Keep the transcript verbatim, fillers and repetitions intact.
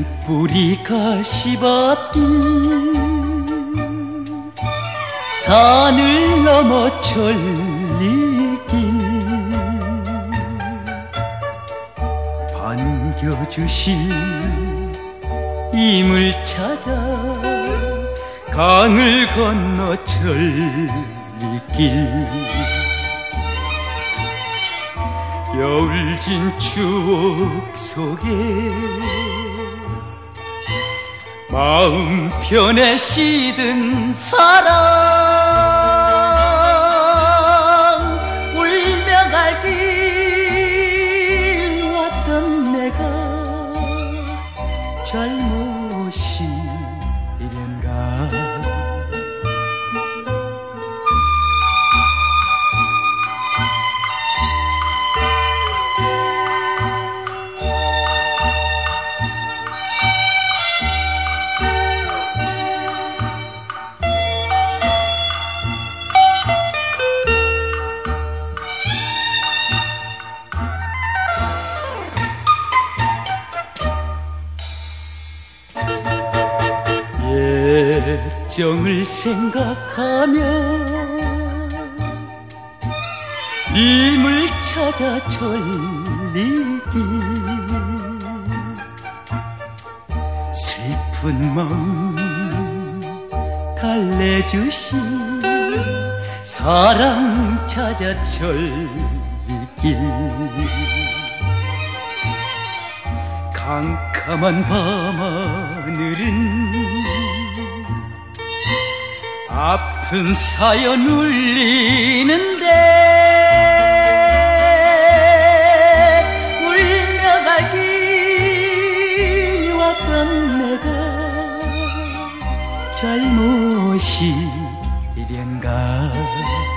뿌리가 씹었길 산을 넘어 천리길 반겨주실 힘을 찾아 강을 건너 천리길 여울진 추억 속에 마음 편에 시든 사랑 울며 갈 길 왔던 내가 잘못이 이련가 정을 생각하며 님을 찾아 천리길 슬픈 마음 달래주신 사랑 찾아 천리길 캄캄한 밤하늘은 아픈 사연 울리는데 울며 갈 길 왔던 내가 잘못이 이련가